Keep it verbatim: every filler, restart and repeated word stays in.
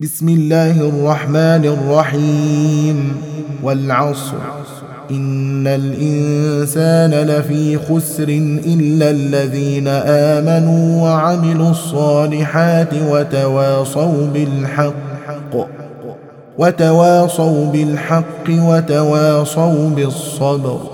بسم الله الرحمن الرحيم والعصر إن الإنسان لفي خسر إلا الذين آمنوا وعملوا الصالحات وتواصوا بالحق وتواصوا بالحق وتواصوا بالصبر.